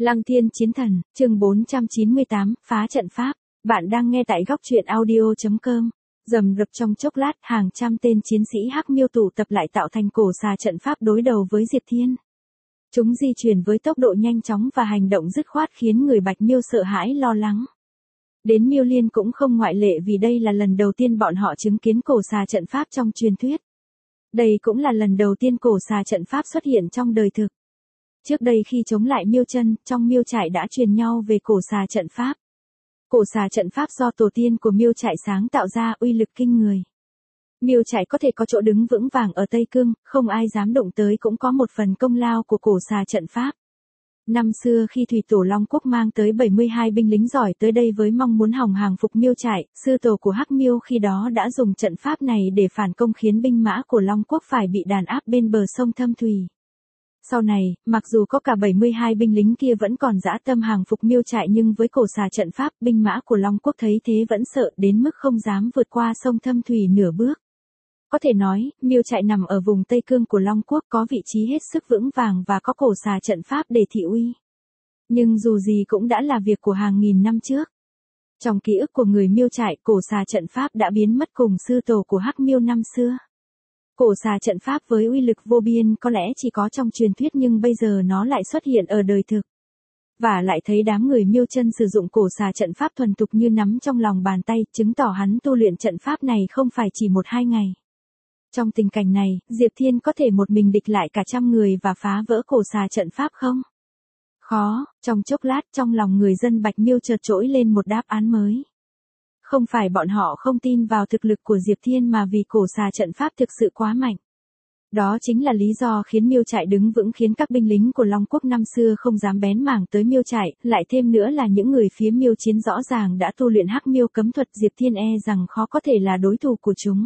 Lăng Thiên Chiến Thần, chương 498, phá trận pháp. Bạn đang nghe tại góc truyện audio.com. Rầm rập trong chốc lát, hàng trăm tên chiến sĩ Hắc Miêu tụ tập lại tạo thành cổ xà trận pháp đối đầu với Diệp Thiên. Chúng di chuyển với tốc độ nhanh chóng và hành động dứt khoát khiến người Bạch Miêu sợ hãi lo lắng. Đến Miêu Liên cũng không ngoại lệ vì đây là lần đầu tiên bọn họ chứng kiến cổ xà trận pháp trong truyền thuyết. Đây cũng là lần đầu tiên cổ xà trận pháp xuất hiện trong đời thực. Trước đây khi chống lại Miêu Chân, trong Miêu trại đã truyền nhau về cổ xà trận pháp. Cổ xà trận pháp do tổ tiên của Miêu trại sáng tạo ra uy lực kinh người. Miêu trại có thể có chỗ đứng vững vàng ở Tây Cương, không ai dám động tới cũng có một phần công lao của cổ xà trận pháp. Năm xưa khi Thủy Tổ Long Quốc mang tới 72 binh lính giỏi tới đây với mong muốn hòng hàng phục Miêu trại, sư tổ của Hắc Miêu khi đó đã dùng trận pháp này để phản công khiến binh mã của Long Quốc phải bị đàn áp bên bờ sông Thâm Thủy. Sau này, mặc dù có cả 72 binh lính kia vẫn còn dã tâm hàng phục Miêu trại nhưng với cổ xà trận pháp, binh mã của Long Quốc thấy thế vẫn sợ đến mức không dám vượt qua sông Thâm Thủy nửa bước. Có thể nói, Miêu trại nằm ở vùng Tây Cương của Long Quốc có vị trí hết sức vững vàng và có cổ xà trận pháp để thị uy. Nhưng dù gì cũng đã là việc của hàng nghìn năm trước. Trong ký ức của người Miêu trại, cổ xà trận pháp đã biến mất cùng sư tổ của Hắc Miêu năm xưa. Cổ xà trận pháp với uy lực vô biên có lẽ chỉ có trong truyền thuyết nhưng bây giờ nó lại xuất hiện ở đời thực. Và lại thấy đám người Miêu Chân sử dụng cổ xà trận pháp thuần thục như nắm trong lòng bàn tay, chứng tỏ hắn tu luyện trận pháp này không phải chỉ 1-2 ngày. Trong tình cảnh này, Diệp Thiên có thể một mình địch lại cả trăm người và phá vỡ cổ xà trận pháp không? Khó. Trong chốc lát trong lòng người dân Bạch Miêu chợt trỗi lên một đáp án mới. Không phải bọn họ không tin vào thực lực của Diệp Thiên mà vì cổ xà trận pháp thực sự quá mạnh. Đó chính là lý do khiến Miêu trại đứng vững khiến các binh lính của Long Quốc năm xưa không dám bén mảng tới Miêu trại, lại thêm nữa là những người phía Miêu Chiến rõ ràng đã tu luyện Hắc Miêu cấm thuật, Diệp Thiên e rằng khó có thể là đối thủ của chúng.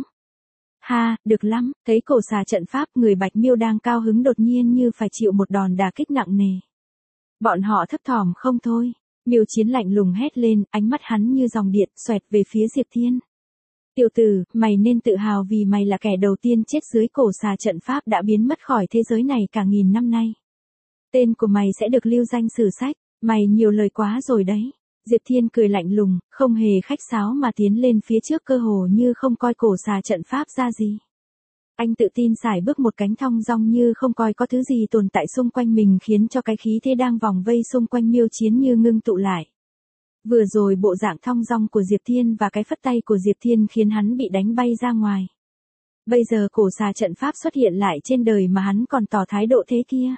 Ha, được lắm, thấy cổ xà trận pháp người Bạch Miêu đang cao hứng đột nhiên như phải chịu một đòn đả kích nặng nề. Bọn họ thấp thỏm không thôi. Miêu Chiến lạnh lùng hét lên, ánh mắt hắn như dòng điện xoẹt về phía Diệp Thiên. Tiểu tử, mày nên tự hào vì mày là kẻ đầu tiên chết dưới cổ xà trận pháp đã biến mất khỏi thế giới này cả nghìn năm nay. Tên của mày sẽ được lưu danh sử sách, mày nhiều lời quá rồi đấy. Diệp Thiên cười lạnh lùng, không hề khách sáo mà tiến lên phía trước cơ hồ như không coi cổ xà trận pháp ra gì. Anh tự tin sải bước một cánh thong dong như không coi có thứ gì tồn tại xung quanh mình khiến cho cái khí thế đang vòng vây xung quanh Miêu Chiến như ngưng tụ lại. Vừa rồi bộ dạng thong dong của Diệp Thiên và cái phất tay của Diệp Thiên khiến hắn bị đánh bay ra ngoài. Bây giờ cổ xà trận pháp xuất hiện lại trên đời mà hắn còn tỏ thái độ thế kia.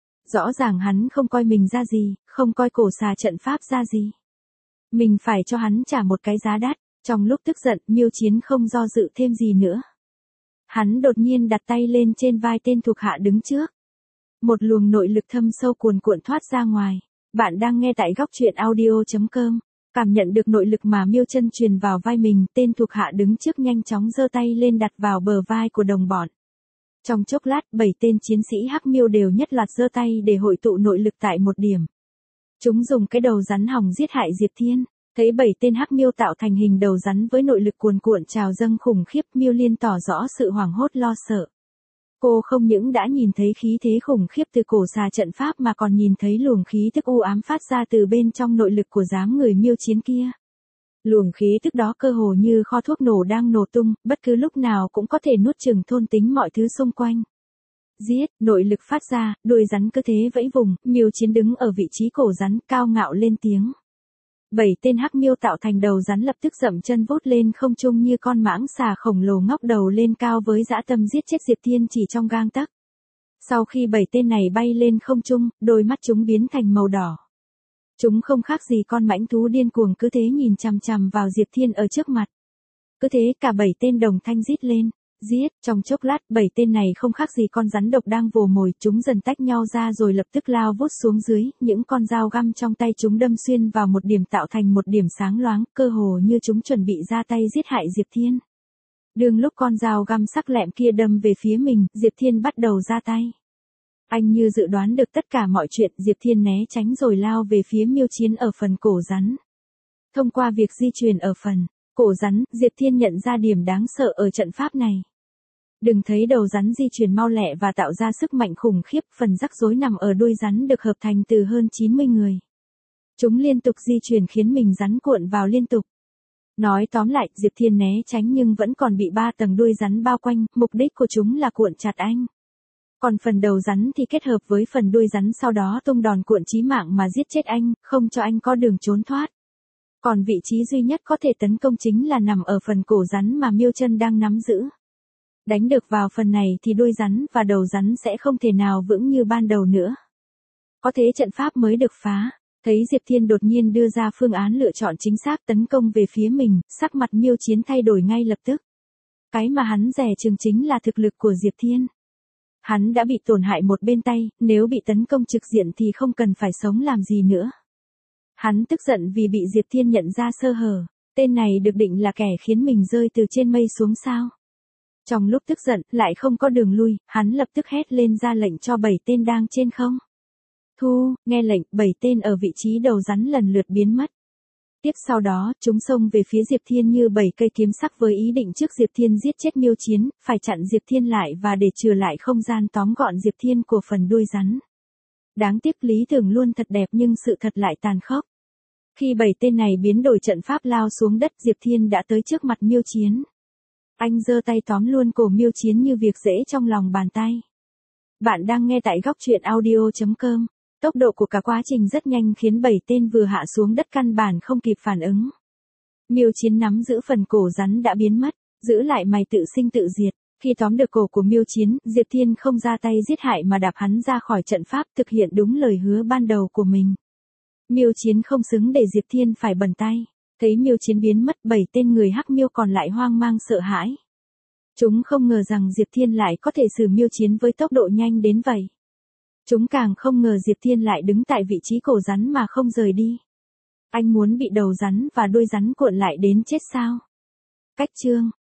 Rõ ràng hắn không coi mình ra gì, không coi cổ xà trận pháp ra gì. Mình phải cho hắn trả một cái giá đắt. Trong lúc tức giận, Miêu Chiến không do dự thêm gì nữa. Hắn đột nhiên đặt tay lên trên vai tên thuộc hạ đứng trước. Một luồng nội lực thâm sâu cuồn cuộn thoát ra ngoài. Bạn đang nghe tại góc truyện audio.com. Cảm nhận được nội lực mà Miêu Chân truyền vào vai mình, tên thuộc hạ đứng trước nhanh chóng giơ tay lên đặt vào bờ vai của đồng bọn. Trong chốc lát, 7 tên chiến sĩ Hắc Miêu đều nhất loạt giơ tay để hội tụ nội lực tại một điểm. Chúng dùng cái đầu rắn hòng giết hại Diệp Thiên. Thấy 7 tên Hắc Miêu tạo thành hình đầu rắn với nội lực cuồn cuộn trào dâng khủng khiếp, Miêu Liên tỏ rõ sự hoảng hốt lo sợ. Cô không những đã nhìn thấy khí thế khủng khiếp từ cổ xà trận pháp mà còn nhìn thấy luồng khí tức u ám phát ra từ bên trong nội lực của đám người Miêu Chiến kia. Luồng khí tức đó cơ hồ như kho thuốc nổ đang nổ tung, bất cứ lúc nào cũng có thể nuốt chửng thôn tính mọi thứ xung quanh. Giết, nội lực phát ra, đuôi rắn cứ thế vẫy vùng, Miêu Chiến đứng ở vị trí cổ rắn cao ngạo lên tiếng. 7 tên Hắc Miêu tạo thành đầu rắn lập tức dậm chân vút lên không trung như con mãng xà khổng lồ ngóc đầu lên cao với dã tâm giết chết Diệp Thiên chỉ trong gang tấc. Sau khi 7 tên này bay lên không trung, đôi mắt chúng biến thành màu đỏ. Chúng không khác gì con mãnh thú điên cuồng cứ thế nhìn chằm chằm vào Diệp Thiên ở trước mặt. Cứ thế cả 7 tên đồng thanh rít lên. Giết, trong chốc lát 7 tên này không khác gì con rắn độc đang vồ mồi, chúng dần tách nhau ra rồi lập tức lao vút xuống dưới, những con dao găm trong tay chúng đâm xuyên vào một điểm tạo thành một điểm sáng loáng, cơ hồ như chúng chuẩn bị ra tay giết hại Diệp Thiên. Đương lúc con dao găm sắc lẹm kia đâm về phía mình, Diệp Thiên bắt đầu ra tay. Anh như dự đoán được tất cả mọi chuyện, Diệp Thiên né tránh rồi lao về phía Miêu Chiến ở phần cổ rắn. Thông qua việc di chuyển ở phần cổ rắn, Diệp Thiên nhận ra điểm đáng sợ ở trận pháp này. Đừng thấy đầu rắn di chuyển mau lẹ và tạo ra sức mạnh khủng khiếp, phần rắc rối nằm ở đuôi rắn được hợp thành từ hơn 90 người. Chúng liên tục di chuyển khiến mình rắn cuộn vào liên tục. Nói tóm lại, Diệp Thiên né tránh nhưng vẫn còn bị 3 tầng đuôi rắn bao quanh, mục đích của chúng là cuộn chặt anh. Còn phần đầu rắn thì kết hợp với phần đuôi rắn sau đó tung đòn cuộn chí mạng mà giết chết anh, không cho anh có đường trốn thoát. Còn vị trí duy nhất có thể tấn công chính là nằm ở phần cổ rắn mà Miêu Chân đang nắm giữ. Đánh được vào phần này thì đuôi rắn và đầu rắn sẽ không thể nào vững như ban đầu nữa. Có thế trận pháp mới được phá. Thấy Diệp Thiên đột nhiên đưa ra phương án lựa chọn chính xác tấn công về phía mình, sắc mặt Miêu Chiến thay đổi ngay lập tức. Cái mà hắn dè chừng chính là thực lực của Diệp Thiên. Hắn đã bị tổn hại một bên tay, nếu bị tấn công trực diện thì không cần phải sống làm gì nữa. Hắn tức giận vì bị Diệp Thiên nhận ra sơ hở, tên này được định là kẻ khiến mình rơi từ trên mây xuống sao. Trong lúc tức giận, lại không có đường lui, hắn lập tức hét lên ra lệnh cho 7 tên đang trên không. Thu, nghe lệnh, 7 tên ở vị trí đầu rắn lần lượt biến mất. Tiếp sau đó, chúng xông về phía Diệp Thiên như 7 cây kiếm sắc với ý định trước Diệp Thiên giết chết Miêu Chiến, phải chặn Diệp Thiên lại và để trừ lại không gian tóm gọn Diệp Thiên của phần đuôi rắn. Đáng tiếc lý tưởng luôn thật đẹp nhưng sự thật lại tàn khốc. Khi 7 tên này biến đổi trận pháp lao xuống đất, Diệp Thiên đã tới trước mặt Miêu Chiến. Anh giơ tay tóm luôn cổ Miêu Chiến như việc dễ trong lòng bàn tay. Bạn đang nghe tại góc truyện audio.com. Tốc độ của cả quá trình rất nhanh khiến 7 tên vừa hạ xuống đất căn bản không kịp phản ứng. Miêu Chiến nắm giữ phần cổ rắn đã biến mất, giữ lại mày tự sinh tự diệt. Khi tóm được cổ của Miêu Chiến, Diệp Thiên không ra tay giết hại mà đạp hắn ra khỏi trận pháp, thực hiện đúng lời hứa ban đầu của mình. Miêu Chiến không xứng để Diệp Thiên phải bần tay. Thấy Miêu Chiến biến mất, 7 tên người Hắc Miêu còn lại hoang mang sợ hãi. Chúng không ngờ rằng Diệp Thiên lại có thể xử Miêu Chiến với tốc độ nhanh đến vậy. Chúng càng không ngờ Diệp Thiên lại đứng tại vị trí cổ rắn mà không rời đi. Anh muốn bị đầu rắn và đuôi rắn cuộn lại đến chết sao? Cách chương